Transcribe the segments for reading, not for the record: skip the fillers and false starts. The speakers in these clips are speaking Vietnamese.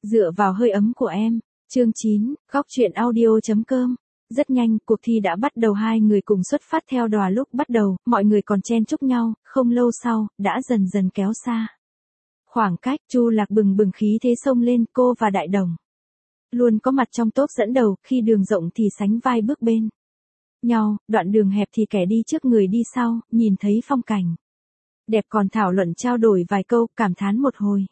Dựa vào hơi ấm của em. Chương 9, góc truyện audio.com. Rất nhanh, cuộc thi đã bắt đầu, hai người cùng xuất phát theo đòa. Lúc bắt đầu, mọi người còn chen chúc nhau, không lâu sau, đã dần dần kéo xa khoảng cách. Chu Lạc bừng bừng khí thế xông lên, cô và Đại Đồng luôn có mặt trong top dẫn đầu, khi đường rộng thì sánh vai bước bên nhau, đoạn đường hẹp thì kẻ đi trước người đi sau, nhìn thấy phong cảnh đẹp còn thảo luận trao đổi vài câu, cảm thán một hồi.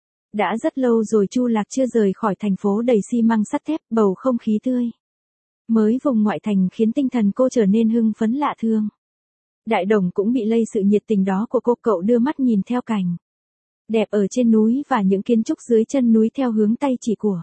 Đã rất lâu rồi Chu Lạc chưa rời khỏi thành phố đầy xi măng sắt thép, bầu không khí tươi mới vùng ngoại thành khiến tinh thần cô trở nên hưng phấn lạ thường. Đại Đồng cũng bị lây sự nhiệt tình đó của cô, cậu đưa mắt nhìn theo cảnh đẹp ở trên núi và những kiến trúc dưới chân núi theo hướng tay chỉ của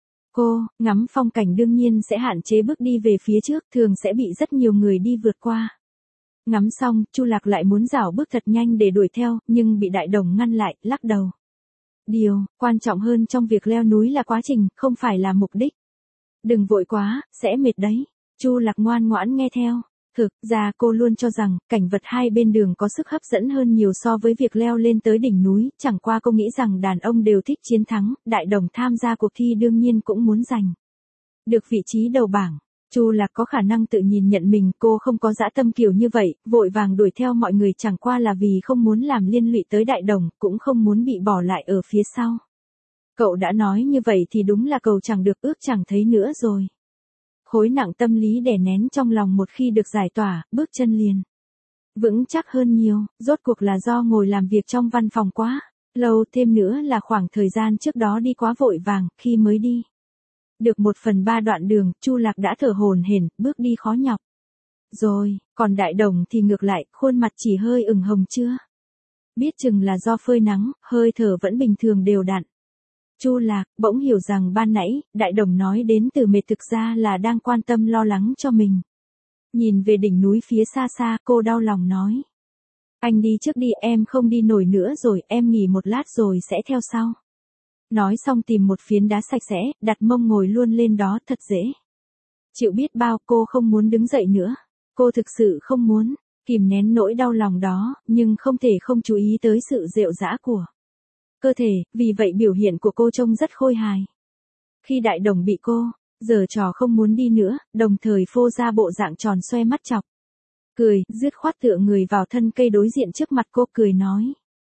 cô. Ngắm phong cảnh đương nhiên sẽ hạn chế bước đi về phía trước, thường sẽ bị rất nhiều người đi vượt qua. Ngắm xong, Chu Lạc lại muốn rảo bước thật nhanh để đuổi theo, nhưng bị Đại Đồng ngăn lại, lắc đầu. Điều quan trọng hơn trong việc leo núi là quá trình, không phải là mục đích. Đừng vội quá, sẽ mệt đấy. Chu Lạc ngoan ngoãn nghe theo. Thực ra cô luôn cho rằng, cảnh vật hai bên đường có sức hấp dẫn hơn nhiều so với việc leo lên tới đỉnh núi, chẳng qua cô nghĩ rằng đàn ông đều thích chiến thắng. Đại Đồng tham gia cuộc thi đương nhiên cũng muốn giành được vị trí đầu bảng. Chu Lạc có khả năng tự nhìn nhận mình, cô không có dã tâm kiểu như vậy, vội vàng đuổi theo mọi người chẳng qua là vì không muốn làm liên lụy tới Đại Đồng, cũng không muốn bị bỏ lại ở phía sau. Cậu đã nói như vậy thì đúng là cầu chẳng được ước chẳng thấy nữa rồi. Khối nặng tâm lý đè nén trong lòng một khi được giải tỏa, bước chân liền vững chắc hơn nhiều. Rốt cuộc là do ngồi làm việc trong văn phòng quá lâu, thêm nữa là khoảng thời gian trước đó đi quá vội vàng, khi mới đi được 1/3 đoạn đường, Chu Lạc đã thở hổn hển, bước đi khó nhọc rồi. Còn Đại Đồng thì ngược lại, khuôn mặt chỉ hơi ửng hồng, chưa biết chừng là do phơi nắng, hơi thở vẫn bình thường đều đặn. Chu Lạc bỗng hiểu rằng ban nãy Đại Đồng nói đến từ mệt thực ra là đang quan tâm lo lắng cho mình. Nhìn về đỉnh núi phía xa xa, cô đau lòng nói: anh đi trước đi, em không đi nổi nữa rồi, em nghỉ một lát rồi sẽ theo sau. Nói xong tìm một phiến đá sạch sẽ, đặt mông ngồi luôn lên đó, thật dễ chịu biết bao. Cô không muốn đứng dậy nữa. Cô thực sự không muốn kìm nén nỗi đau lòng đó, nhưng không thể không chú ý tới sự rệu rã của cơ thể, vì vậy biểu hiện của cô trông rất khôi hài. Khi Đại Đồng bị cô giở trò không muốn đi nữa, đồng thời phô ra bộ dạng tròn xoe mắt chọc cười, dứt khoát tựa người vào thân cây đối diện trước mặt cô, cười nói: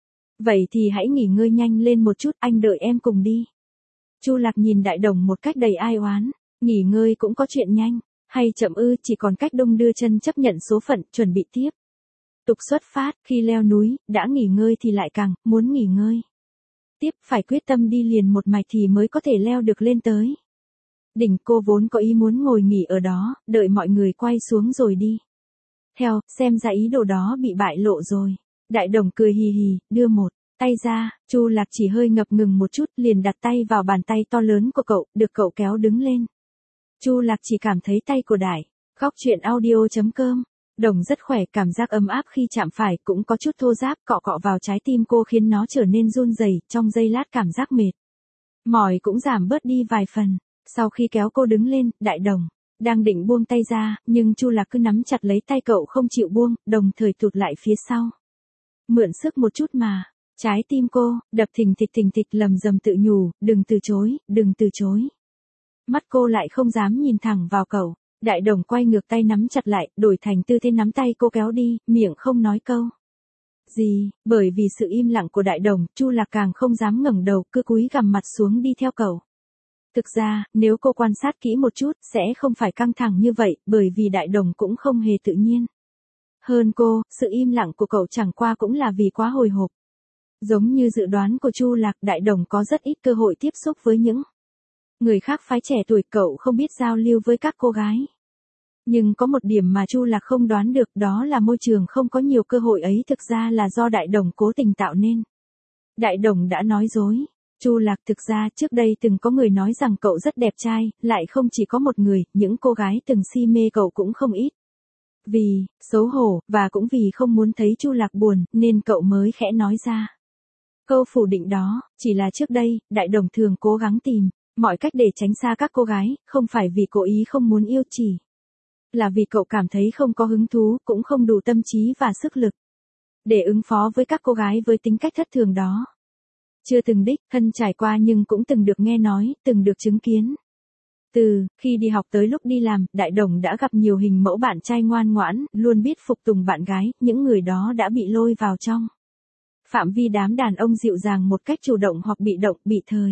vậy thì hãy nghỉ ngơi nhanh lên một chút, anh đợi em cùng đi. Chu Lạc nhìn Đại Đồng một cách đầy ai oán. Nghỉ ngơi cũng có chuyện nhanh hay chậm ư? Chỉ còn cách đung đưa chân chấp nhận số phận, chuẩn bị tiếp tục xuất phát. Khi leo núi, đã nghỉ ngơi thì lại càng muốn nghỉ ngơi tiếp, phải quyết tâm đi liền một mạch thì mới có thể leo được lên tới đỉnh. Cô vốn có ý muốn ngồi nghỉ ở đó, đợi mọi người quay xuống rồi đi theo, xem ra ý đồ đó bị bại lộ rồi. Đại Đồng cười hì hì, đưa một tay ra. Chu Lạc chỉ hơi ngập ngừng một chút, liền đặt tay vào bàn tay to lớn của cậu, được cậu kéo đứng lên. Chu Lạc chỉ cảm thấy tay của góc truyện audio.com Đồng rất khỏe, cảm giác ấm áp khi chạm phải, cũng có chút thô ráp, cọ cọ vào trái tim cô khiến nó trở nên run rẩy. Trong giây lát cảm giác mệt mỏi cũng giảm bớt đi vài phần. Sau khi kéo cô đứng lên, Đại Đồng đang định buông tay ra, nhưng Chu Lạc cứ nắm chặt lấy tay cậu không chịu buông, đồng thời tụt lại phía sau. Mượn sức một chút mà. Trái tim cô đập thình thịch lầm rầm tự nhủ, đừng từ chối, đừng từ chối. Mắt cô lại không dám nhìn thẳng vào cậu. Đại Đồng quay ngược tay nắm chặt lại, đổi thành tư thế nắm tay cô kéo đi, miệng không nói câu gì. Bởi vì sự im lặng của Đại Đồng, Chu Lạc càng không dám ngẩng đầu, cứ cúi gằm mặt xuống đi theo cậu. Thực ra, nếu cô quan sát kỹ một chút, sẽ không phải căng thẳng như vậy, bởi vì Đại Đồng cũng không hề tự nhiên hơn cô. Sự im lặng của cậu chẳng qua cũng là vì quá hồi hộp. Giống như dự đoán của Chu Lạc, Đại Đồng có rất ít cơ hội tiếp xúc với những người khác phái trẻ tuổi, cậu không biết giao lưu với các cô gái. Nhưng có một điểm mà Chu Lạc không đoán được, đó là môi trường không có nhiều cơ hội ấy thực ra là do Đại Đồng cố tình tạo nên. Đại Đồng đã nói dối. Chu Lạc, thực ra trước đây từng có người nói rằng cậu rất đẹp trai, lại không chỉ có một người, những cô gái từng si mê cậu cũng không ít. Vì xấu hổ, và cũng vì không muốn thấy Chu Lạc buồn, nên cậu mới khẽ nói ra câu phủ định đó. Chỉ là trước đây, Đại Đồng thường cố gắng tìm mọi cách để tránh xa các cô gái, không phải vì cố ý không muốn yêu, chỉ là vì cậu cảm thấy không có hứng thú, cũng không đủ tâm trí và sức lực để ứng phó với các cô gái với tính cách thất thường đó. Chưa từng đích thân trải qua nhưng cũng từng được nghe nói, từng được chứng kiến. Từ khi đi học tới lúc đi làm, Đại Đồng đã gặp nhiều hình mẫu bạn trai ngoan ngoãn, luôn biết phục tùng bạn gái, những người đó đã bị lôi vào trong phạm vi đám đàn ông dịu dàng một cách chủ động hoặc bị động, bị thời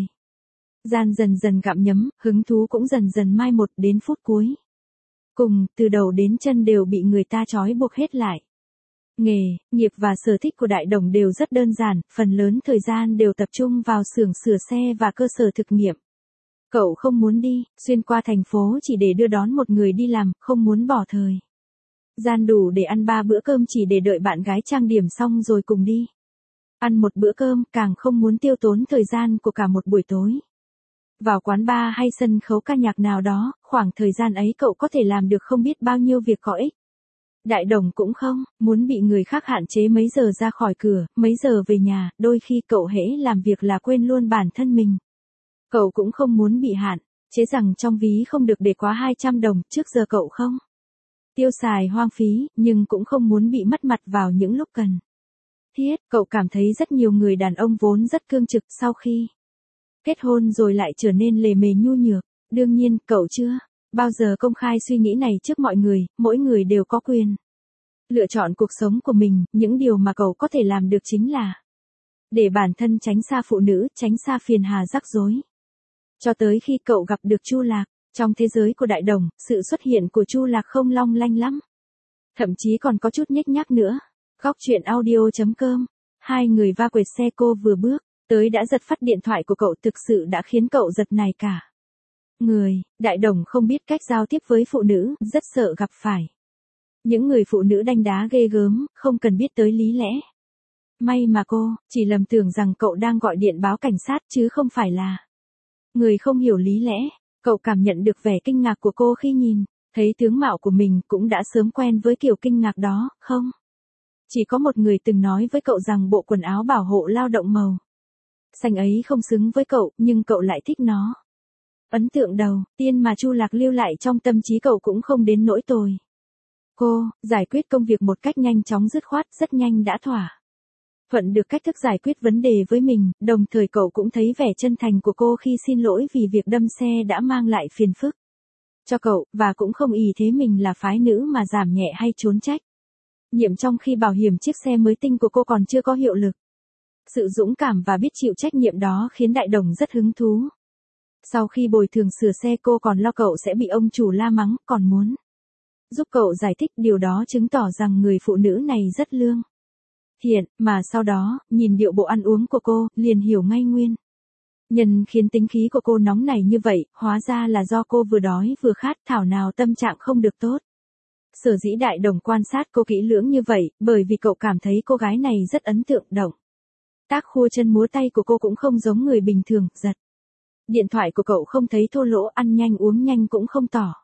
gian dần dần gặm nhấm, hứng thú cũng dần dần mai một đến phút cuối. Cùng, từ đầu đến chân đều bị người ta trói buộc hết lại. Nghề, nghiệp và sở thích của Đại Đồng đều rất đơn giản, phần lớn thời gian đều tập trung vào xưởng sửa xe và cơ sở thực nghiệm. Cậu không muốn đi, xuyên qua thành phố chỉ để đưa đón một người đi làm, không muốn bỏ thời gian đủ để ăn 3 bữa cơm chỉ để đợi bạn gái trang điểm xong rồi cùng đi ăn một bữa cơm, càng không muốn tiêu tốn thời gian của cả một buổi tối vào quán bar hay sân khấu ca nhạc nào đó, khoảng thời gian ấy cậu có thể làm được không biết bao nhiêu việc có ích. Đại Đồng cũng không muốn bị người khác hạn chế mấy giờ ra khỏi cửa, mấy giờ về nhà, đôi khi cậu hễ làm việc là quên luôn bản thân mình. Cậu cũng không muốn bị hạn chế rằng trong ví không được để quá 200 đồng, trước giờ cậu không tiêu xài hoang phí, nhưng cũng không muốn bị mất mặt vào những lúc cần thiết. Cậu cảm thấy rất nhiều người đàn ông vốn rất cương trực sau khi kết hôn rồi lại trở nên lề mề nhu nhược. Đương nhiên, cậu chưa bao giờ công khai suy nghĩ này trước mọi người, mỗi người đều có quyền lựa chọn cuộc sống của mình, những điều mà cậu có thể làm được chính là để bản thân tránh xa phụ nữ, tránh xa phiền hà rắc rối. Cho tới khi cậu gặp được Chu Lạc, trong thế giới của Đại Đồng, sự xuất hiện của Chu Lạc không long lanh lắm. Thậm chí còn có chút nhếch nhác nữa. Góc chuyện audio.com. Hai người va quệt xe, cô vừa bước tới đã giật phắt điện thoại của cậu, thực sự đã khiến cậu giật nảy cả người. Đại Đồng không biết cách giao tiếp với phụ nữ, rất sợ gặp phải những người phụ nữ đanh đá ghê gớm, không cần biết tới lý lẽ. May mà cô chỉ lầm tưởng rằng cậu đang gọi điện báo cảnh sát chứ không phải là người không hiểu lý lẽ. Cậu cảm nhận được vẻ kinh ngạc của cô khi nhìn thấy tướng mạo của mình, cũng đã sớm quen với kiểu kinh ngạc đó, không? Chỉ có một người từng nói với cậu rằng bộ quần áo bảo hộ lao động màu xanh ấy không xứng với cậu, nhưng cậu lại thích nó. Ấn tượng đầu tiên mà Chu Lạc lưu lại trong tâm trí cậu cũng không đến nỗi tồi. Cô giải quyết công việc một cách nhanh chóng dứt khoát, rất nhanh đã thỏa thuận được cách thức giải quyết vấn đề với mình, đồng thời cậu cũng thấy vẻ chân thành của cô khi xin lỗi vì việc đâm xe đã mang lại phiền phức cho cậu, và cũng không ỷ thế mình là phái nữ mà giảm nhẹ hay trốn trách nhiệm trong khi bảo hiểm chiếc xe mới tinh của cô còn chưa có hiệu lực. Sự dũng cảm và biết chịu trách nhiệm đó khiến Đại Đồng rất hứng thú. Sau khi bồi thường sửa xe, cô còn lo cậu sẽ bị ông chủ la mắng, còn muốn giúp cậu giải thích, điều đó chứng tỏ rằng người phụ nữ này rất lương thiện, mà sau đó, nhìn điệu bộ ăn uống của cô, liền hiểu ngay nguyên nhân khiến tính khí của cô nóng nảy như vậy, hóa ra là do cô vừa đói vừa khát, thảo nào tâm trạng không được tốt. Sở dĩ Đại Đồng quan sát cô kỹ lưỡng như vậy, bởi vì cậu cảm thấy cô gái này rất ấn tượng. Động tác khua chân múa tay của cô cũng không giống người bình thường. Giật điện thoại của cậu không thấy thô lỗ, ăn nhanh uống nhanh cũng không tỏ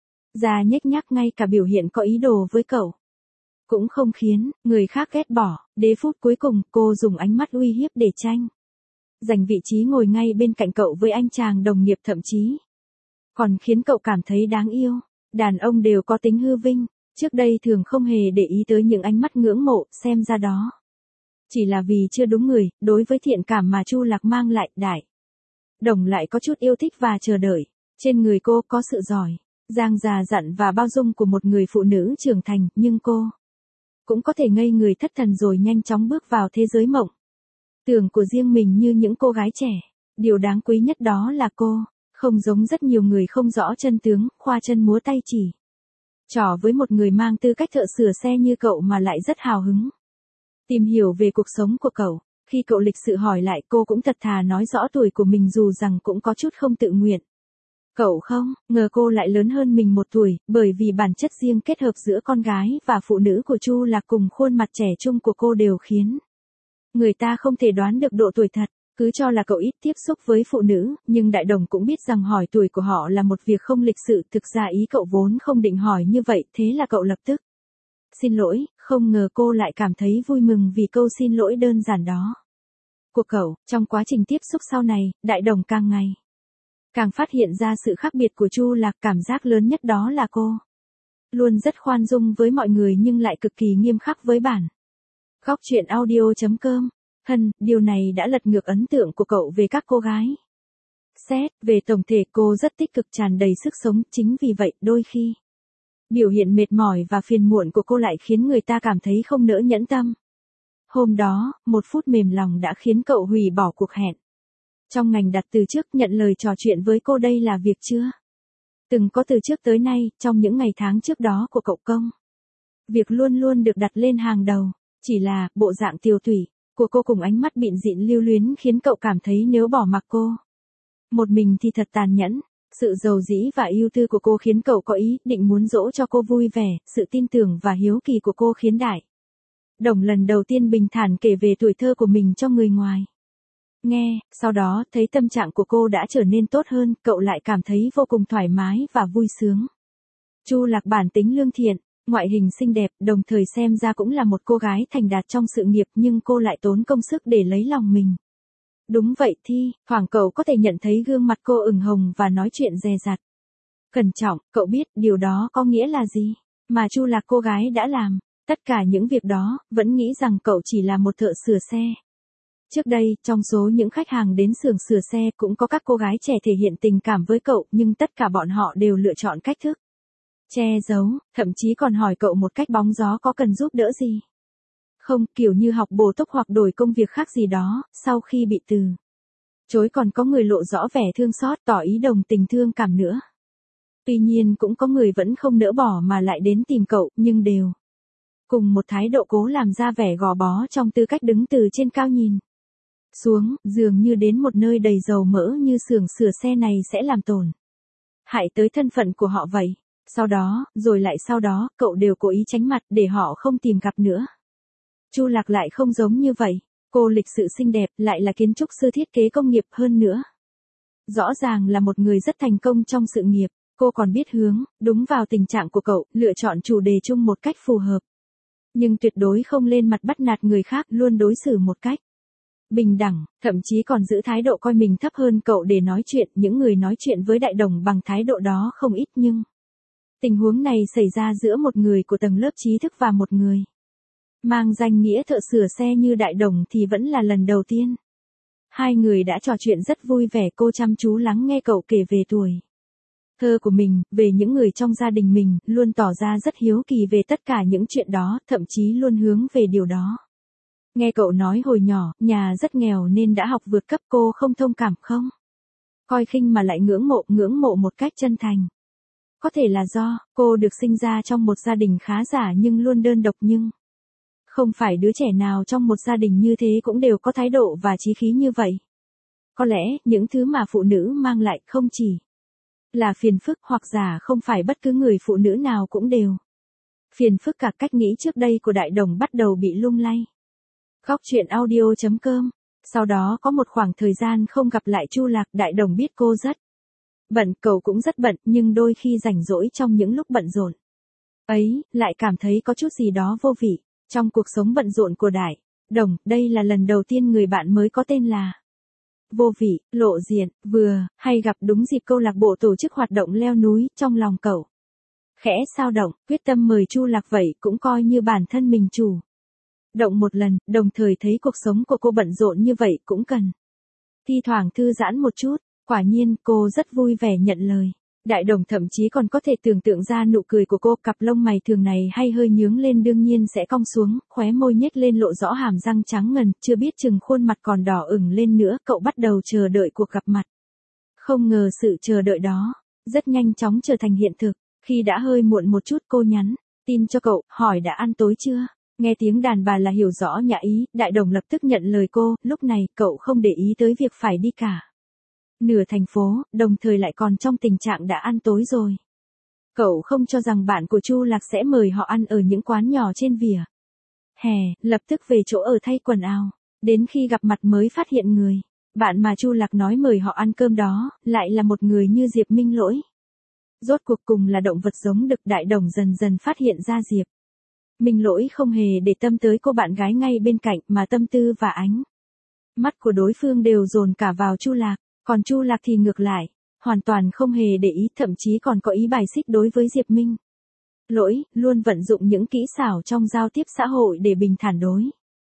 ra nhếch nhác, ngay cả biểu hiện có ý đồ với cậu cũng không khiến người khác ghét bỏ. Đến phút cuối cùng, cô dùng ánh mắt uy hiếp để tranh giành vị trí ngồi ngay bên cạnh cậu với anh chàng đồng nghiệp, thậm chí còn khiến cậu cảm thấy đáng yêu. Đàn ông đều có tính hư vinh, trước đây thường không hề để ý tới những ánh mắt ngưỡng mộ, xem ra đó chỉ là vì chưa đúng người. Đối với thiện cảm mà Chu Lạc mang lại, Đại Đồng lại có chút yêu thích và chờ đợi. Trên người cô có sự giỏi giang, già dặn và bao dung của một người phụ nữ trưởng thành, nhưng cô cũng có thể ngây người thất thần rồi nhanh chóng bước vào thế giới mộng tưởng của riêng mình như những cô gái trẻ. Điều đáng quý nhất đó là cô không giống rất nhiều người không rõ chân tướng, khoa chân múa tay chỉ trò với một người mang tư cách thợ sửa xe như cậu, mà lại rất hào hứng tìm hiểu về cuộc sống của cậu. Khi cậu lịch sự hỏi lại, cô cũng thật thà nói rõ tuổi của mình, dù rằng cũng có chút không tự nguyện. Cậu không ngờ cô lại lớn hơn mình 1 tuổi, bởi vì bản chất riêng kết hợp giữa con gái và phụ nữ của Chu Lạc cùng khuôn mặt trẻ trung của cô đều khiến người ta không thể đoán được độ tuổi thật. Cứ cho là cậu ít tiếp xúc với phụ nữ, nhưng Đại Đồng cũng biết rằng hỏi tuổi của họ là một việc không lịch sự. Thực ra ý cậu vốn không định hỏi như vậy, thế là cậu lập tức xin lỗi. Không ngờ cô lại cảm thấy vui mừng vì câu xin lỗi đơn giản đó của cậu. Trong quá trình tiếp xúc sau này, Đại Đồng càng ngày càng phát hiện ra sự khác biệt của Chu Lạc. Cảm giác lớn nhất đó là cô luôn rất khoan dung với mọi người nhưng lại cực kỳ nghiêm khắc với bản. Góc chuyện audio.com Điều này đã lật ngược ấn tượng của cậu về các cô gái. Xét về tổng thể cô rất tích cực tràn đầy sức sống, chính vì vậy đôi khi biểu hiện mệt mỏi và phiền muộn của cô lại khiến người ta cảm thấy không nỡ nhẫn tâm. Hôm đó, một phút mềm lòng đã khiến cậu hủy bỏ cuộc hẹn. Trong ngành đặt từ trước nhận lời trò chuyện với cô đây là việc chưa từng có từ trước tới nay, trong những ngày tháng trước đó của cậu công. Việc luôn luôn được đặt lên hàng đầu, chỉ là bộ dạng tiều tụy của cô cùng ánh mắt bịn dịn lưu luyến khiến cậu cảm thấy nếu bỏ mặc cô một mình thì thật tàn nhẫn. Sự giàu dĩ và ưu tư của cô khiến cậu có ý định muốn dỗ cho cô vui vẻ, sự tin tưởng và hiếu kỳ của cô khiến Đại Đồng lần đầu tiên bình thản kể về tuổi thơ của mình cho người ngoài nghe, sau đó thấy tâm trạng của cô đã trở nên tốt hơn, cậu lại cảm thấy vô cùng thoải mái và vui sướng. Chu Lạc bản tính lương thiện, ngoại hình xinh đẹp, đồng thời xem ra cũng là một cô gái thành đạt trong sự nghiệp, nhưng cô lại tốn công sức để lấy lòng mình. Đúng vậy Thi, thoảng cậu có thể nhận thấy gương mặt cô ửng hồng và nói chuyện dè dặt. Cẩn trọng, cậu biết điều đó có nghĩa là gì, mà Chu Lạc cô gái đã làm, tất cả những việc đó, vẫn nghĩ rằng cậu chỉ là một thợ sửa xe. Trước đây, trong số những khách hàng đến xưởng sửa xe cũng có các cô gái trẻ thể hiện tình cảm với cậu, nhưng tất cả bọn họ đều lựa chọn cách thức che giấu, thậm chí còn hỏi cậu một cách bóng gió có cần giúp đỡ gì. Không, kiểu như học bổ túc hoặc đổi công việc khác gì đó, sau khi bị từ chối còn có người lộ rõ vẻ thương xót tỏ ý đồng tình thương cảm nữa. Tuy nhiên cũng có người vẫn không nỡ bỏ mà lại đến tìm cậu, nhưng đều cùng một thái độ cố làm ra vẻ gò bó trong tư cách đứng từ trên cao nhìn xuống, dường như đến một nơi đầy dầu mỡ như xưởng sửa xe này sẽ làm tổn hại tới thân phận của họ vậy. Sau đó, rồi lại sau đó, cậu đều cố ý tránh mặt để họ không tìm gặp nữa. Chu Lạc lại không giống như vậy, cô lịch sự xinh đẹp, lại là kiến trúc sư thiết kế công nghiệp hơn nữa. Rõ ràng là một người rất thành công trong sự nghiệp, cô còn biết hướng, đúng vào tình trạng của cậu, lựa chọn chủ đề chung một cách phù hợp. Nhưng tuyệt đối không lên mặt bắt nạt người khác, luôn đối xử một cách bình đẳng, thậm chí còn giữ thái độ coi mình thấp hơn cậu để nói chuyện. Những người nói chuyện với Đại Đồng bằng thái độ đó không ít, nhưng tình huống này xảy ra giữa một người của tầng lớp trí thức và một người mang danh nghĩa thợ sửa xe như Đại Đồng thì vẫn là lần đầu tiên. Hai người đã trò chuyện rất vui vẻ, cô chăm chú lắng nghe cậu kể về tuổi thơ của mình, về những người trong gia đình mình, luôn tỏ ra rất hiếu kỳ về tất cả những chuyện đó, thậm chí luôn hướng về điều đó. Nghe cậu nói hồi nhỏ, nhà rất nghèo nên đã học vượt cấp, cô không thông cảm không coi khinh mà lại ngưỡng mộ một cách chân thành. Có thể là do cô được sinh ra trong một gia đình khá giả nhưng luôn đơn độc, nhưng không phải đứa trẻ nào trong một gia đình như thế cũng đều có thái độ và chí khí như vậy. Có lẽ, những thứ mà phụ nữ mang lại không chỉ là phiền phức, hoặc giả không phải bất cứ người phụ nữ nào cũng đều phiền phức cả. Cách nghĩ trước đây của Đại Đồng bắt đầu bị lung lay. Góc truyện audio.com. Sau đó có một khoảng thời gian không gặp lại Chu Lạc, Đại Đồng biết cô rất bận, cậu cũng rất bận, nhưng đôi khi rảnh rỗi trong những lúc bận rộn ấy, lại cảm thấy có chút gì đó vô vị. Trong cuộc sống bận rộn của Đại Đồng, đây là lần đầu tiên người bạn mới có tên là Vô Vị lộ diện, vừa hay gặp đúng dịp câu lạc bộ tổ chức hoạt động leo núi. Trong lòng cậu khẽ xao động, quyết tâm mời Chu Lạc, vậy cũng coi như bản thân mình chủ động một lần, đồng thời thấy cuộc sống của cô bận rộn như vậy cũng cần thi thoảng thư giãn một chút. Quả nhiên, cô rất vui vẻ nhận lời. Đại Đồng thậm chí còn có thể tưởng tượng ra nụ cười của cô, cặp lông mày thường này hay hơi nhướng lên đương nhiên sẽ cong xuống, khóe môi nhếch lên lộ rõ hàm răng trắng ngần, chưa biết chừng khuôn mặt còn đỏ ửng lên nữa. Cậu bắt đầu chờ đợi cuộc gặp mặt. Không ngờ sự chờ đợi đó rất nhanh chóng trở thành hiện thực. Khi đã hơi muộn một chút, cô nhắn tin cho cậu, hỏi đã ăn tối chưa. Nghe tiếng đàn bà là hiểu rõ nhã ý, Đại Đồng lập tức nhận lời cô. Lúc này, cậu không để ý tới việc phải đi cả nửa thành phố, đồng thời lại còn trong tình trạng đã ăn tối rồi. Cậu không cho rằng bạn của Chu Lạc sẽ mời họ ăn ở những quán nhỏ trên vỉa hè, lập tức về chỗ ở thay quần áo. Đến khi gặp mặt mới phát hiện người bạn mà Chu Lạc nói mời họ ăn cơm đó, lại là một người như Diệp Minh Lỗi. Rốt cuộc cùng là động vật giống đực. Đại Đồng dần dần phát hiện ra Diệp Minh Lỗi không hề để tâm tới cô bạn gái ngay bên cạnh, mà tâm tư và ánh mắt của đối phương đều dồn cả vào Chu Lạc. Còn Chu Lạc thì ngược lại, hoàn toàn không hề để ý, thậm chí còn có ý bài xích đối với Diệp Minh Lỗi, luôn vận dụng những kỹ xảo trong giao tiếp xã hội để bình thản đối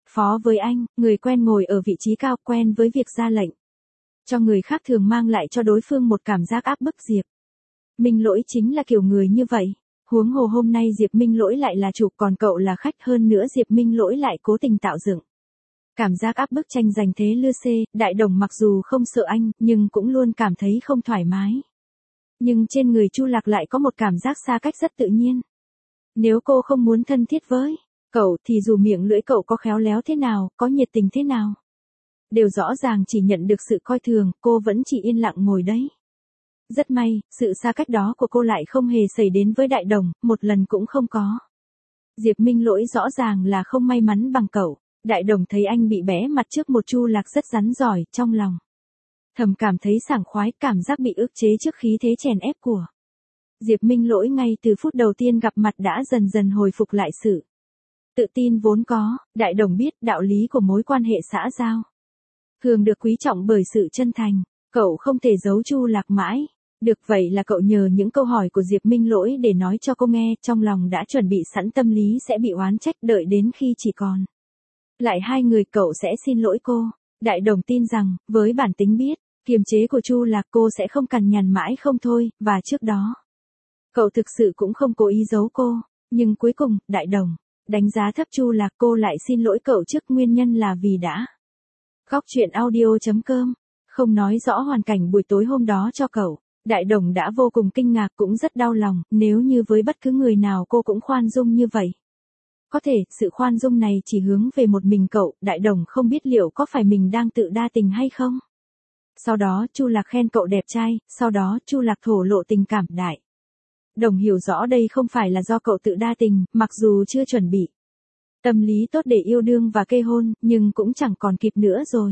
Phó với anh, người quen ngồi ở vị trí cao, quen với việc ra lệnh. Cho người khác thường mang lại cho đối phương một cảm giác áp bức. Diệp Minh Lỗi chính là kiểu người như vậy. Huống hồ hôm nay Diệp Minh Lỗi lại là chủ, còn cậu là khách, hơn nữa Diệp Minh Lỗi lại cố tình tạo dựng cảm giác áp bức, tranh giành thế lưa xê. Đại Đồng mặc dù không sợ anh, nhưng cũng luôn cảm thấy không thoải mái. Nhưng trên người Chu Lạc lại có một cảm giác xa cách rất tự nhiên. Nếu cô không muốn thân thiết với cậu thì dù miệng lưỡi cậu có khéo léo thế nào, có nhiệt tình thế nào, đều rõ ràng chỉ nhận được sự coi thường, cô vẫn chỉ yên lặng ngồi đấy. Rất may, sự xa cách đó của cô lại không hề xảy đến với Đại Đồng, một lần cũng không có. Diệp Minh Lỗi rõ ràng là không may mắn bằng cậu. Đại Đồng thấy anh bị bẽ mặt trước một Chu Lạc rất rắn giỏi, trong lòng thầm cảm thấy sảng khoái, cảm giác bị ức chế trước khí thế chèn ép của Diệp Minh Lỗi ngay từ phút đầu tiên gặp mặt đã dần dần hồi phục lại sự tự tin vốn có. Đại Đồng biết đạo lý của mối quan hệ xã giao thường được quý trọng bởi sự chân thành. Cậu không thể giấu Chu Lạc mãi được, vậy là cậu nhờ những câu hỏi của Diệp Minh Lỗi để nói cho cô nghe, trong lòng đã chuẩn bị sẵn tâm lý sẽ bị oán trách, đợi đến khi chỉ còn lại hai người cậu sẽ xin lỗi cô. Đại Đồng tin rằng, với bản tính biết kiềm chế của Chu Lạc, cô sẽ không cằn nhằn mãi không thôi, và trước đó cậu thực sự cũng không cố ý giấu cô. Nhưng cuối cùng, Đại Đồng đánh giá thấp Chu Lạc, cô lại xin lỗi cậu trước, nguyên nhân là vì đã Góc Chuyện Audio.com không nói rõ hoàn cảnh buổi tối hôm đó cho cậu. Đại Đồng đã vô cùng kinh ngạc, cũng rất đau lòng, nếu như với bất cứ người nào cô cũng khoan dung như vậy. Có thể, sự khoan dung này chỉ hướng về một mình cậu. Đại Đồng không biết liệu có phải mình đang tự đa tình hay không. Sau đó Chu Lạc khen cậu đẹp trai, sau đó Chu Lạc thổ lộ tình cảm. Đại Đồng hiểu rõ đây không phải là do cậu tự đa tình, mặc dù chưa chuẩn bị tâm lý tốt để yêu đương và kết hôn, nhưng cũng chẳng còn kịp nữa rồi.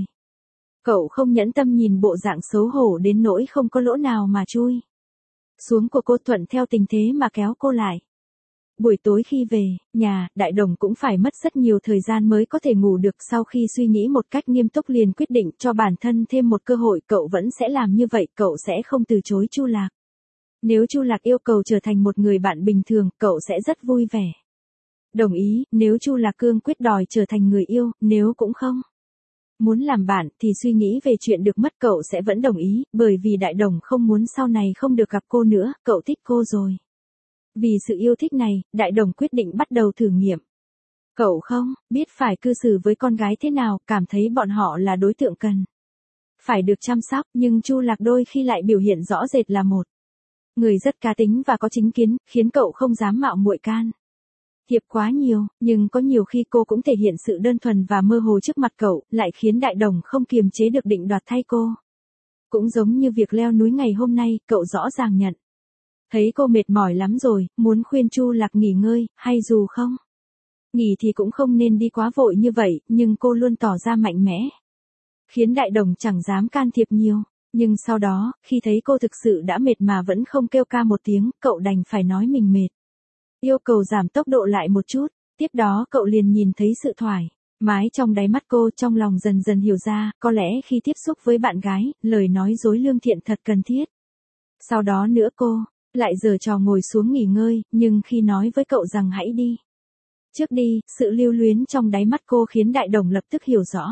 Cậu không nhẫn tâm nhìn bộ dạng xấu hổ đến nỗi không có lỗ nào mà chui xuống của cô, thuận theo tình thế mà kéo cô lại. Buổi tối khi về nhà, Đại Đồng cũng phải mất rất nhiều thời gian mới có thể ngủ được. Sau khi suy nghĩ một cách nghiêm túc liền quyết định cho bản thân thêm một cơ hội, cậu vẫn sẽ làm như vậy, cậu sẽ không từ chối Chu Lạc. Nếu Chu Lạc yêu cầu trở thành một người bạn bình thường, cậu sẽ rất vui vẻ đồng ý. Nếu Chu Lạc cương quyết đòi trở thành người yêu, nếu cũng không muốn làm bạn, thì suy nghĩ về chuyện được mất, cậu sẽ vẫn đồng ý, bởi vì Đại Đồng không muốn sau này không được gặp cô nữa, cậu thích cô rồi. Vì sự yêu thích này, Đại Đồng quyết định bắt đầu thử nghiệm. Cậu không biết phải cư xử với con gái thế nào, cảm thấy bọn họ là đối tượng cần phải được chăm sóc, nhưng Chu Lạc đôi khi lại biểu hiện rõ rệt là một người rất cá tính và có chính kiến, khiến cậu không dám mạo muội can thiệp quá nhiều, nhưng có nhiều khi cô cũng thể hiện sự đơn thuần và mơ hồ trước mặt cậu, lại khiến Đại Đồng không kiềm chế được định đoạt thay cô. Cũng giống như việc leo núi ngày hôm nay, cậu rõ ràng nhận thấy cô mệt mỏi lắm rồi, muốn khuyên Chu Lạc nghỉ ngơi, hay dù không nghỉ thì cũng không nên đi quá vội như vậy, nhưng cô luôn tỏ ra mạnh mẽ, khiến Đại Đồng chẳng dám can thiệp nhiều. Nhưng sau đó, khi thấy cô thực sự đã mệt mà vẫn không kêu ca một tiếng, cậu đành phải nói mình mệt, yêu cầu giảm tốc độ lại một chút. Tiếp đó cậu liền nhìn thấy sự thoải mái trong đáy mắt cô, trong lòng dần dần hiểu ra, có lẽ khi tiếp xúc với bạn gái, lời nói dối lương thiện thật cần thiết. Sau đó nữa cô lại giở trò ngồi xuống nghỉ ngơi, nhưng khi nói với cậu rằng hãy đi trước đi, sự lưu luyến trong đáy mắt cô khiến Đại Đồng lập tức hiểu rõ.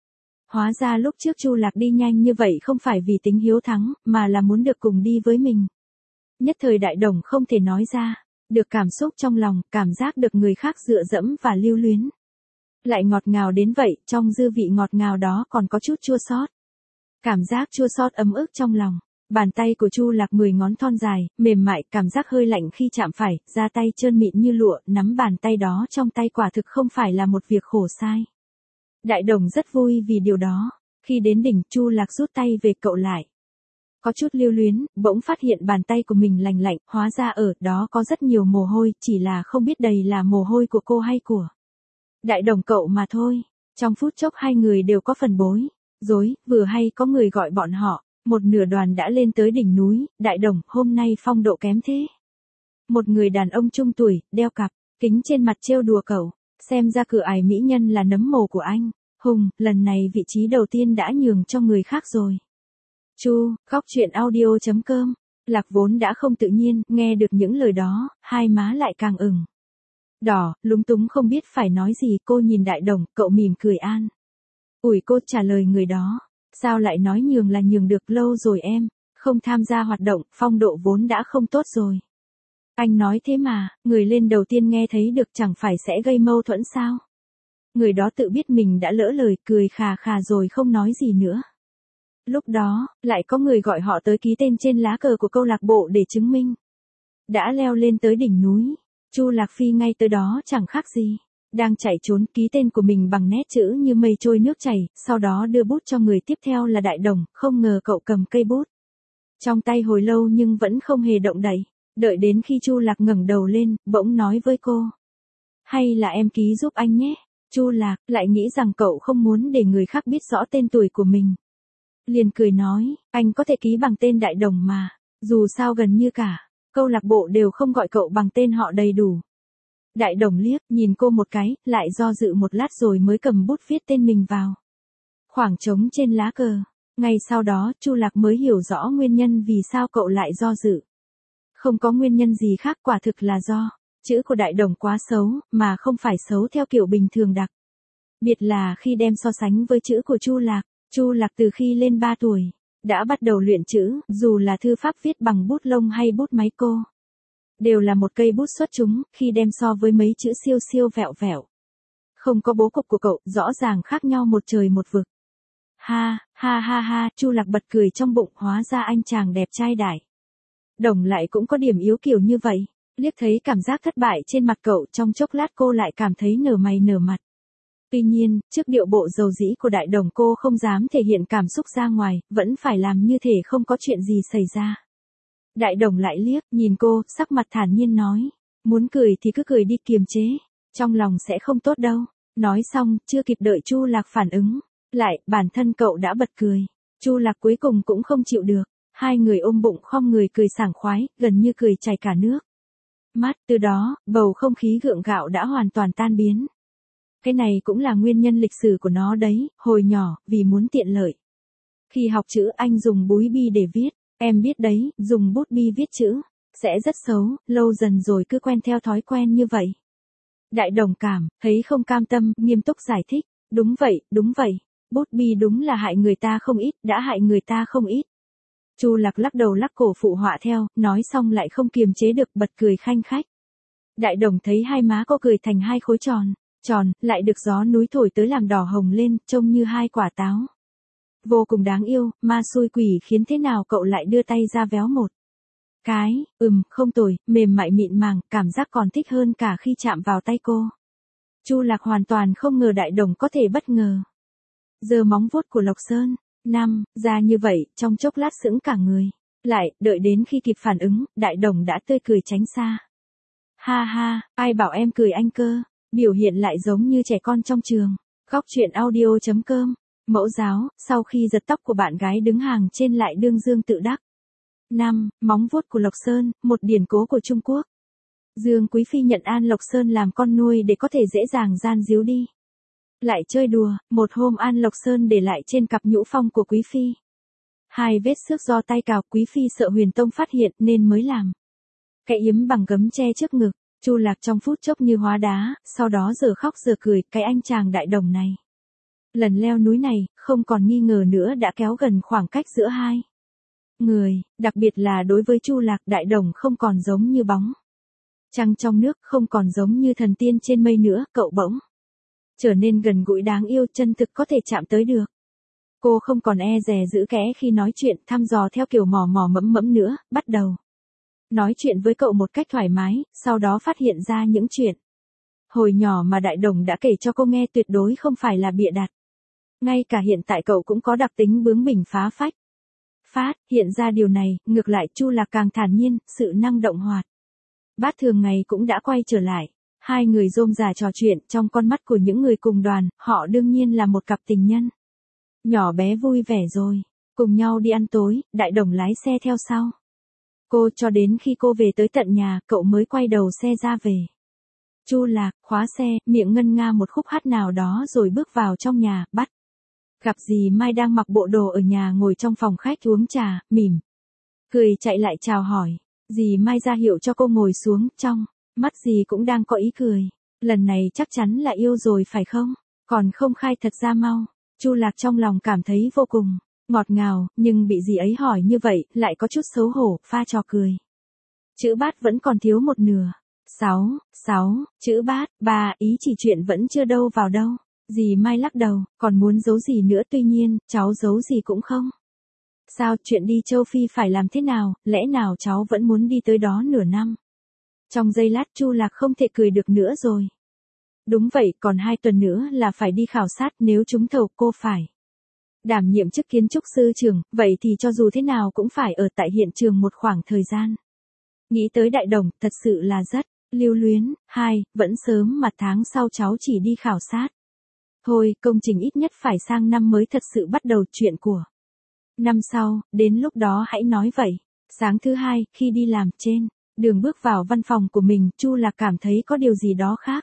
Hóa ra lúc trước Chu Lạc đi nhanh như vậy không phải vì tính hiếu thắng, mà là muốn được cùng đi với mình. Nhất thời Đại Đồng không thể nói ra được cảm xúc trong lòng, cảm giác được người khác dựa dẫm và lưu luyến lại ngọt ngào đến vậy, trong dư vị ngọt ngào đó còn có chút chua xót. Cảm giác chua xót ấm ức trong lòng. Bàn tay của Chu Lạc 10 ngón thon dài, mềm mại, cảm giác hơi lạnh khi chạm phải, da tay trơn mịn như lụa, nắm bàn tay đó trong tay quả thực không phải là một việc khổ sai. Đại Đồng rất vui vì điều đó. Khi đến đỉnh, Chu Lạc rút tay về, cậu lại có chút lưu luyến, bỗng phát hiện bàn tay của mình lành lạnh, hóa ra ở đó có rất nhiều mồ hôi, chỉ là không biết đây là mồ hôi của cô hay của Đại Đồng cậu mà thôi. Trong phút chốc hai người đều có phần bối rối, vừa hay có người gọi bọn họ. Một nửa đoàn đã lên tới đỉnh núi. Đại Đồng, hôm nay phong độ kém thế. Một người đàn ông trung tuổi, đeo cặp kính trên mặt trêu đùa cậu. Xem ra cửa ải mỹ nhân là nấm mồ của anh Hùng, lần này vị trí đầu tiên đã nhường cho người khác rồi. Góc Chuyện Audio.com. Lạc vốn đã không tự nhiên, nghe được những lời đó, hai má lại càng ửng Đỏ, lúng túng không biết phải nói gì, cô nhìn Đại Đồng, cậu mỉm cười an. Ủi cô trả lời người đó. Sao lại nói nhường là nhường được, lâu rồi em không tham gia hoạt động, phong độ vốn đã không tốt rồi. Anh nói thế mà, người lên đầu tiên nghe thấy được chẳng phải sẽ gây mâu thuẫn sao? Người đó tự biết mình đã lỡ lời, cười khà khà rồi không nói gì nữa. Lúc đó, lại có người gọi họ tới ký tên trên lá cờ của câu lạc bộ để chứng minh. Đã leo lên tới đỉnh núi, Chu Lạc Phi ngay tới đó chẳng khác gì. Đang chạy trốn, ký tên của mình bằng nét chữ như mây trôi nước chảy, sau đó đưa bút cho người tiếp theo là Đại Đồng, không ngờ cậu cầm cây bút trong tay hồi lâu nhưng vẫn không hề động đậy. Đợi đến khi Chu Lạc ngẩng đầu lên, bỗng nói với cô. Hay là em ký giúp anh nhé. Chu Lạc lại nghĩ rằng cậu không muốn để người khác biết rõ tên tuổi của mình. Liền cười nói, anh có thể ký bằng tên Đại Đồng mà. Dù sao gần như cả câu lạc bộ đều không gọi cậu bằng tên họ đầy đủ. Đại Đồng liếc, nhìn cô một cái, lại do dự một lát rồi mới cầm bút viết tên mình vào khoảng trống trên lá cờ. Ngay sau đó, Chu Lạc mới hiểu rõ nguyên nhân vì sao cậu lại do dự. Không có nguyên nhân gì khác, quả thực là do chữ của Đại Đồng quá xấu, mà không phải xấu theo kiểu bình thường đặc biệt là khi đem so sánh với chữ của Chu Lạc từ khi lên 3 tuổi đã bắt đầu luyện chữ, dù là thư pháp viết bằng bút lông hay bút máy cô đều là một cây bút xuất chúng, khi đem so với mấy chữ siêu siêu vẹo vẹo không có bố cục của cậu, rõ ràng khác nhau một trời một vực. Ha, ha ha ha, Chu Lạc bật cười trong bụng, hóa ra anh chàng đẹp trai Đại Đồng lại cũng có điểm yếu kiểu như vậy. Liếc thấy cảm giác thất bại trên mặt cậu, trong chốc lát cô lại cảm thấy nở mày nở mặt. Tuy nhiên, trước điệu bộ dầu dĩ của Đại Đồng cô không dám thể hiện cảm xúc ra ngoài, vẫn phải làm như thể không có chuyện gì xảy ra. Đại Đồng lại liếc, nhìn cô, sắc mặt thản nhiên nói. Muốn cười thì cứ cười đi, kiềm chế. Trong lòng sẽ không tốt đâu. Nói xong, chưa kịp đợi Chu Lạc phản ứng lại, bản thân cậu đã bật cười. Chu Lạc cuối cùng cũng không chịu được. Hai người ôm bụng khom người cười sảng khoái, gần như cười chảy cả nước mắt. Từ đó, bầu không khí gượng gạo đã hoàn toàn tan biến. Cái này cũng là nguyên nhân lịch sử của nó đấy. Hồi nhỏ, vì muốn tiện lợi, khi học chữ anh dùng bút bi để viết. Em biết đấy, dùng bút bi viết chữ sẽ rất xấu, lâu dần rồi cứ quen theo thói quen như vậy. Đại Đồng cảm thấy không cam tâm, nghiêm túc giải thích. Đúng vậy, bút bi đúng là hại người ta không ít, đã hại người ta không ít. Chu Lạc lắc đầu lắc cổ phụ họa theo, nói xong lại không kiềm chế được, bật cười khanh khách. Đại Đồng thấy hai má cô cười thành hai khối tròn, lại được gió núi thổi tới làm đỏ hồng lên, trông như hai quả táo. Vô cùng đáng yêu, ma xui quỷ khiến thế nào cậu lại đưa tay ra véo một cái, không tồi, mềm mại mịn màng, cảm giác còn thích hơn cả khi chạm vào tay cô. Chu Lạc hoàn toàn không ngờ Đại Đồng có thể bất ngờ. Giờ móng vuốt của Lộc Sơn ra như vậy, trong chốc lát sững cả người. Lại, đợi đến khi kịp phản ứng, Đại Đồng đã tươi cười tránh xa. Ha ha, ai bảo em cười anh cơ, biểu hiện lại giống như trẻ con trong trường. Góc truyện audio.com. Mẫu giáo, sau khi giật tóc của bạn gái đứng hàng trên lại đương dương tự đắc. Móng vuốt của Lộc Sơn, một điển cố của Trung Quốc. Dương Quý Phi nhận An Lộc Sơn làm con nuôi để có thể dễ dàng gian díu đi lại chơi đùa. Một hôm An Lộc Sơn để lại trên cặp nhũ phong của Quý Phi hai vết xước do tay cào. Quý Phi sợ Huyền Tông phát hiện nên mới làm cái yếm bằng gấm che trước ngực. Chu Lạc trong phút chốc như hóa đá, sau đó giờ khóc giờ cười. Cái anh chàng Đại Đồng này, lần leo núi này, không còn nghi ngờ nữa đã kéo gần khoảng cách giữa hai người, đặc biệt là đối với Chu Lạc. Đại Đồng không còn giống như bóng trăng trong nước, không còn giống như thần tiên trên mây nữa, cậu bỗng trở nên gần gũi, đáng yêu, chân thực, có thể chạm tới được. Cô không còn e dè giữ kẽ khi nói chuyện, thăm dò theo kiểu mò mò mẫm mẫm nữa, bắt đầu nói chuyện với cậu một cách thoải mái, sau đó phát hiện ra những chuyện hồi nhỏ mà Đại Đồng đã kể cho cô nghe tuyệt đối không phải là bịa đặt. Ngay cả hiện tại cậu cũng có đặc tính bướng bỉnh phá phách. Hiện ra điều này, ngược lại Chu Lạc càng thản nhiên, sự năng động hoạt bát thường ngày cũng đã quay trở lại. Hai người rôm rả trò chuyện, trong con mắt của những người cùng đoàn, họ đương nhiên là một cặp tình nhân. Nhỏ bé vui vẻ rồi, cùng nhau đi ăn tối, Đại Đồng lái xe theo sau cô cho đến khi cô về tới tận nhà, cậu mới quay đầu xe ra về. Chu Lạc khóa xe, miệng ngân nga một khúc hát nào đó rồi bước vào trong nhà, bắt gặp dì Mai đang mặc bộ đồ ở nhà ngồi trong phòng khách uống trà, mỉm cười chạy lại chào hỏi. Dì Mai ra hiệu cho cô ngồi xuống, trong Mắt gì cũng đang có ý cười. Lần này chắc chắn là yêu rồi phải không? Còn không khai thật ra mau. Chu Lạc trong lòng cảm thấy vô cùng ngọt ngào, nhưng bị dì ấy hỏi như vậy, lại có chút xấu hổ, pha trò cười. Chữ bát vẫn còn thiếu một nửa. 6, chữ bát, ba, ý chỉ chuyện vẫn chưa đâu vào đâu. Dì Mai lắc đầu, còn muốn giấu gì nữa, tuy nhiên, cháu giấu gì cũng không. Sao, chuyện đi châu Phi phải làm thế nào, lẽ nào cháu vẫn muốn đi tới đó nửa năm? Trong giây lát Chu Lạc không thể cười được nữa rồi. Đúng vậy, còn 2 tuần nữa là phải đi khảo sát, nếu trúng thầu cô phải đảm nhiệm chức kiến trúc sư trưởng, vậy thì cho dù thế nào cũng phải ở tại hiện trường một khoảng thời gian. Nghĩ tới Đại Đồng, thật sự là rất lưu luyến. 2, vẫn sớm mà tháng sau cháu chỉ đi khảo sát. Thôi, công trình ít nhất phải sang năm mới thật sự bắt đầu, chuyện của năm sau, đến lúc đó hãy nói vậy. Sáng thứ 2, khi đi làm, trên đường bước vào văn phòng của mình, Chu Lạc cảm thấy có điều gì đó khác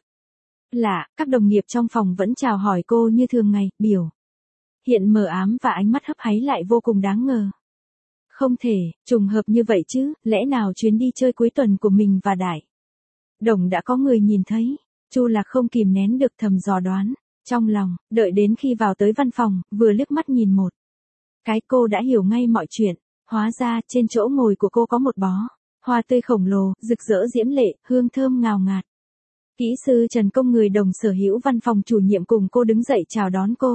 lạ. Các đồng nghiệp trong phòng vẫn chào hỏi cô như thường ngày, biểu hiện mờ ám và ánh mắt hấp háy lại vô cùng đáng ngờ. Không thể, trùng hợp như vậy chứ, lẽ nào chuyến đi chơi cuối tuần của mình và Đại Đồng đã có người nhìn thấy. Chu Lạc không kìm nén được thầm dò đoán trong lòng, đợi đến khi vào tới văn phòng, vừa liếc mắt nhìn một cái cô đã hiểu ngay mọi chuyện. Hóa ra, trên chỗ ngồi của cô có một bó hoa tươi khổng lồ, rực rỡ diễm lệ, hương thơm ngào ngạt. Kỹ sư Trần Công, người đồng sở hữu văn phòng chủ nhiệm, cùng cô đứng dậy chào đón cô.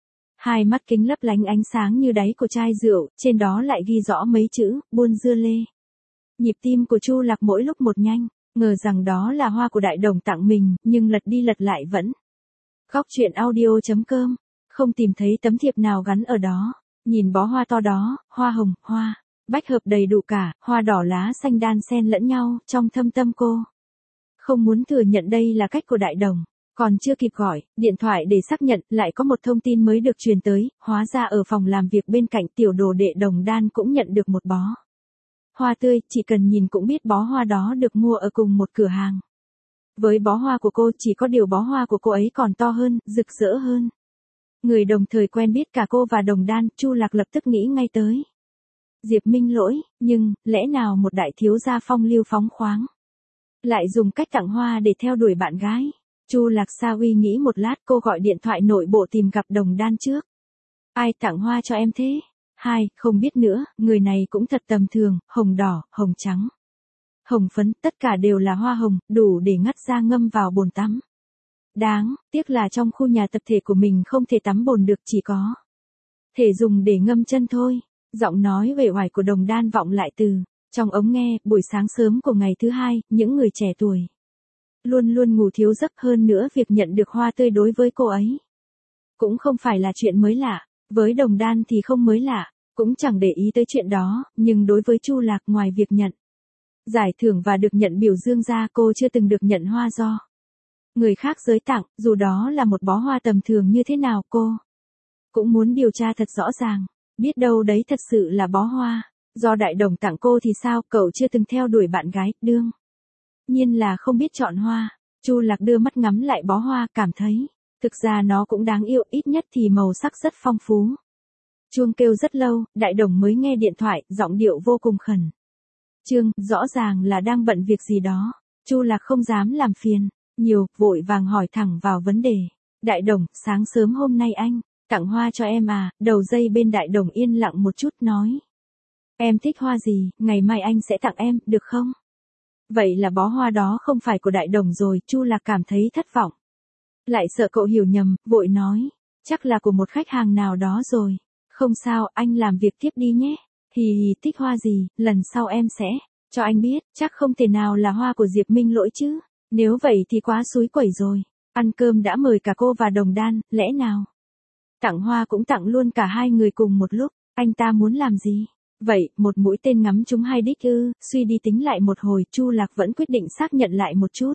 Hai mắt kính lấp lánh ánh sáng như đáy của chai rượu, trên đó lại ghi rõ mấy chữ, buôn dưa lê. Nhịp tim của Chu Lạc mỗi lúc một nhanh, ngờ rằng đó là hoa của Đại Đồng tặng mình, nhưng lật đi lật lại vẫn. Góc truyện audio.com, không tìm thấy tấm thiệp nào gắn ở đó. Nhìn bó hoa to đó, hoa hồng, hoa bách hợp đầy đủ cả, hoa đỏ lá xanh đan xen lẫn nhau, trong thâm tâm cô không muốn thừa nhận đây là cách của Đại Đồng. Còn chưa kịp gọi điện thoại để xác nhận, lại có một thông tin mới được truyền tới. Hóa ra ở phòng làm việc bên cạnh, tiểu đồ đệ Đồng Đan cũng nhận được một bó hoa tươi. Chỉ cần nhìn cũng biết bó hoa đó được mua ở cùng một cửa hàng với bó hoa của cô, chỉ có điều bó hoa của cô ấy còn to hơn, rực rỡ hơn. Người đồng thời quen biết cả cô và Đồng Đan, Chu Lạc lập tức nghĩ ngay tới Diệp Minh Lỗi, nhưng lẽ nào một đại thiếu gia phong lưu phóng khoáng lại dùng cách tặng hoa để theo đuổi bạn gái? Chu Lạc Sa uy nghĩ một lát, cô gọi điện thoại nội bộ tìm gặp Đồng Đan trước. Ai tặng hoa cho em thế? 2, không biết nữa, người này cũng thật tầm thường, hồng đỏ, hồng trắng, hồng phấn, tất cả đều là hoa hồng, đủ để ngắt ra ngâm vào bồn tắm. Đáng tiếc là trong khu nhà tập thể của mình không thể tắm bồn được, chỉ có thể dùng để ngâm chân thôi. Giọng nói uể oải của Đồng Đan vọng lại từ trong ống nghe. Buổi sáng sớm của ngày thứ 2, những người trẻ tuổi luôn luôn ngủ thiếu giấc, hơn nữa việc nhận được hoa tươi đối với cô ấy cũng không phải là chuyện mới lạ. Với Đồng Đan thì không mới lạ, cũng chẳng để ý tới chuyện đó, nhưng đối với Chu Lạc, ngoài việc nhận giải thưởng và được nhận biểu dương ra, cô chưa từng được nhận hoa do người khác giới tặng. Dù đó là một bó hoa tầm thường như thế nào, cô cũng muốn điều tra thật rõ ràng, biết đâu đấy thật sự là bó hoa do Đại Đồng tặng cô thì sao? Cậu chưa từng theo đuổi bạn gái, đương nhiên là không biết chọn hoa. Chu Lạc đưa mắt ngắm lại bó hoa, cảm thấy thực ra nó cũng đáng yêu, ít nhất thì màu sắc rất phong phú. Chuông kêu rất lâu, Đại Đồng mới nghe điện thoại, giọng điệu vô cùng khẩn trương, rõ ràng là đang bận việc gì đó. Chu Lạc không dám làm phiền nhiều, vội vàng hỏi thẳng vào vấn đề. Đại Đồng, sáng sớm hôm nay anh tặng hoa cho em à? Đầu dây bên Đại Đồng yên lặng một chút, nói. Em thích hoa gì, ngày mai anh sẽ tặng em, được không? Vậy là bó hoa đó không phải của Đại Đồng rồi. Chu Lạc cảm thấy thất vọng, lại sợ cậu hiểu nhầm, vội nói. Chắc là của một khách hàng nào đó rồi. Không sao, anh làm việc tiếp đi nhé. Hì hì, thích hoa gì, lần sau em sẽ cho anh biết. Chắc không thể nào là hoa của Diệp Minh Lỗi chứ? Nếu vậy thì quá xúi quẩy rồi. Ăn cơm đã mời cả cô và Đồng Đan, lẽ nào tặng hoa cũng tặng luôn cả hai người cùng một lúc? Anh ta muốn làm gì? Vậy, một mũi tên ngắm trúng hai đích ư? Suy đi tính lại một hồi, Chu Lạc vẫn quyết định xác nhận lại một chút.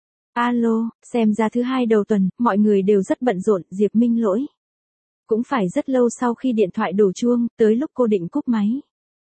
Alo, xem ra thứ 2 đầu tuần, mọi người đều rất bận rộn. Diệp Minh Lỗi cũng phải rất lâu sau khi điện thoại đổ chuông, tới lúc cô định cúp máy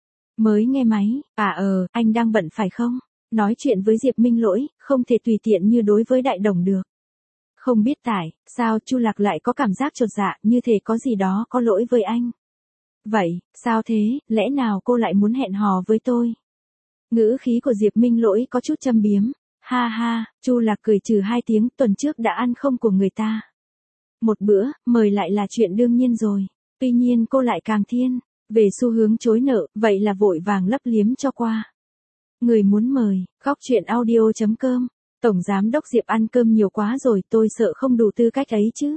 mới nghe máy. Anh đang bận phải không? Nói chuyện với Diệp Minh Lỗi, không thể tùy tiện như đối với Đại Đồng được. Không biết tại sao Chu Lạc lại có cảm giác chột dạ, như thể có gì đó có lỗi với anh. Vậy, sao thế, lẽ nào cô lại muốn hẹn hò với tôi? Ngữ khí của Diệp Minh Lỗi có chút châm biếm. Ha ha, Chu Lạc cười trừ hai tiếng, tuần trước đã ăn không của người ta. Một bữa, mời lại là chuyện đương nhiên rồi. Tuy nhiên cô lại càng thiên, về xu hướng chối nợ, vậy là vội vàng lấp liếm cho qua. Người muốn mời, khóc chuyện audio.com. Tổng giám đốc Diệp ăn cơm nhiều quá rồi, tôi sợ không đủ tư cách ấy chứ.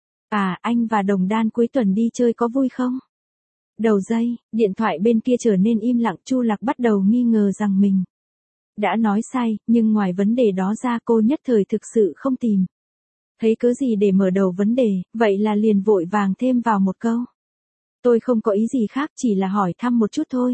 À, anh và Đồng Đan cuối tuần đi chơi có vui không? Đầu dây, điện thoại bên kia trở nên im lặng, Chu Lạc bắt đầu nghi ngờ rằng mình đã nói sai, nhưng ngoài vấn đề đó ra cô nhất thời thực sự không tìm thấy cớ gì để mở đầu vấn đề, vậy là liền vội vàng thêm vào một câu. Tôi không có ý gì khác, chỉ là hỏi thăm một chút thôi.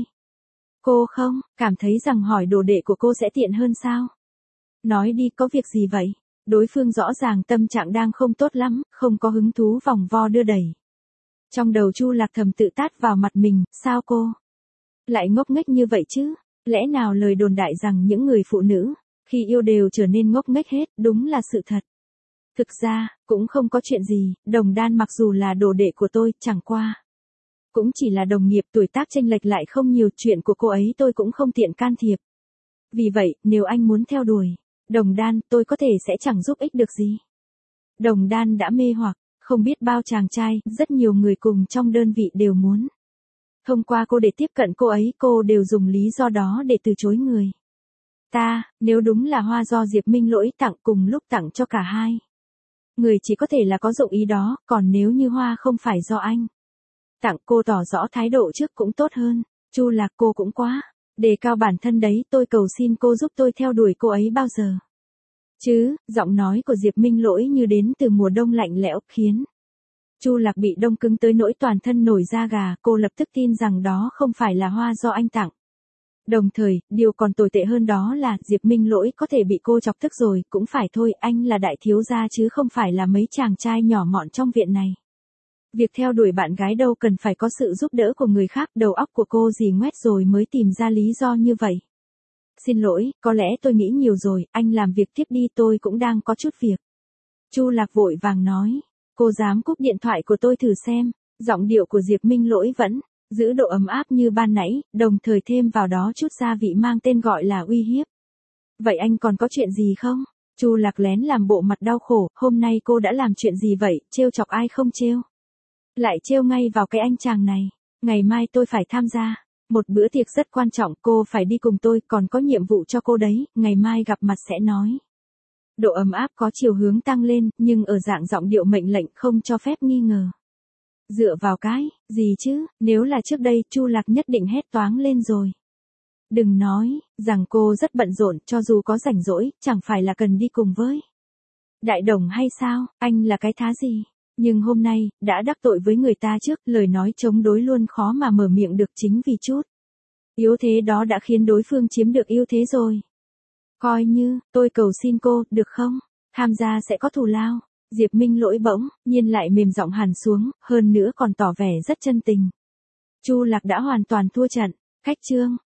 Cô không, cảm thấy rằng hỏi đồ đệ của cô sẽ tiện hơn sao? Nói đi, có việc gì vậy? Đối phương rõ ràng tâm trạng đang không tốt lắm, không có hứng thú vòng vo đưa đẩy. Trong đầu Chu Lạc thầm tự tát vào mặt mình, sao cô lại ngốc nghếch như vậy chứ? Lẽ nào lời đồn đại rằng những người phụ nữ, khi yêu đều trở nên ngốc nghếch hết, đúng là sự thật. Thực ra, cũng không có chuyện gì, Đồng Đan mặc dù là đồ đệ của tôi, chẳng qua cũng chỉ là đồng nghiệp, tuổi tác chênh lệch lại không nhiều, chuyện của cô ấy tôi cũng không tiện can thiệp. Vì vậy, nếu anh muốn theo đuổi Đồng Đan, tôi có thể sẽ chẳng giúp ích được gì. Đồng Đan đã mê hoặc, không biết bao chàng trai, rất nhiều người cùng trong đơn vị đều muốn thông qua cô để tiếp cận cô ấy, cô đều dùng lý do đó để từ chối người ta. Nếu đúng là hoa do Diệp Minh Lỗi tặng, cùng lúc tặng cho cả hai người, chỉ có thể là có dụng ý đó, còn nếu như hoa không phải do anh tặng, cô tỏ rõ thái độ trước cũng tốt hơn. Chu Lạc, cô cũng quá đề cao bản thân đấy, tôi cầu xin cô giúp tôi theo đuổi cô ấy bao giờ chứ? Giọng nói của Diệp Minh Lỗi như đến từ mùa đông lạnh lẽo, khiến Chu Lạc bị đông cứng tới nỗi toàn thân nổi da gà, cô lập tức tin rằng đó không phải là hoa do anh tặng. Đồng thời, điều còn tồi tệ hơn đó là, Diệp Minh Lỗi có thể bị cô chọc tức rồi, cũng phải thôi, anh là đại thiếu gia chứ không phải là mấy chàng trai nhỏ mọn trong viện này. Việc theo đuổi bạn gái đâu cần phải có sự giúp đỡ của người khác, đầu óc của cô gì ngoét rồi mới tìm ra lý do như vậy. Xin lỗi, có lẽ tôi nghĩ nhiều rồi, anh làm việc tiếp đi, tôi cũng đang có chút việc. Chu Lạc vội vàng nói, cô dám cúp điện thoại của tôi thử xem. Giọng điệu của Diệp Minh Lỗi vẫn giữ độ ấm áp như ban nãy, đồng thời thêm vào đó chút gia vị mang tên gọi là uy hiếp. Vậy anh còn có chuyện gì không? Chu Lạc lén làm bộ mặt đau khổ, hôm nay cô đã làm chuyện gì vậy, trêu chọc ai không trêu? Lại trêu ngay vào cái anh chàng này. Ngày mai tôi phải tham gia một bữa tiệc rất quan trọng, cô phải đi cùng tôi, còn có nhiệm vụ cho cô đấy, ngày mai gặp mặt sẽ nói. Độ ấm áp có chiều hướng tăng lên, nhưng ở dạng giọng điệu mệnh lệnh, không cho phép nghi ngờ. Dựa vào cái gì chứ, nếu là trước đây, Chu Lạc nhất định hét toáng lên rồi. Đừng nói rằng cô rất bận rộn, cho dù có rảnh rỗi, chẳng phải là cần đi cùng với Đại Đồng hay sao? Anh là cái thá gì? Nhưng hôm nay, đã đắc tội với người ta trước, lời nói chống đối luôn khó mà mở miệng được, chính vì chút yếu thế đó đã khiến đối phương chiếm được ưu thế rồi. Coi như, tôi cầu xin cô, được không? Tham gia sẽ có thù lao. Diệp Minh Lỗi bỗng nhiên lại mềm giọng hẳn xuống, hơn nữa còn tỏ vẻ rất chân tình. Chu Lạc đã hoàn toàn thua trận. Khách trương,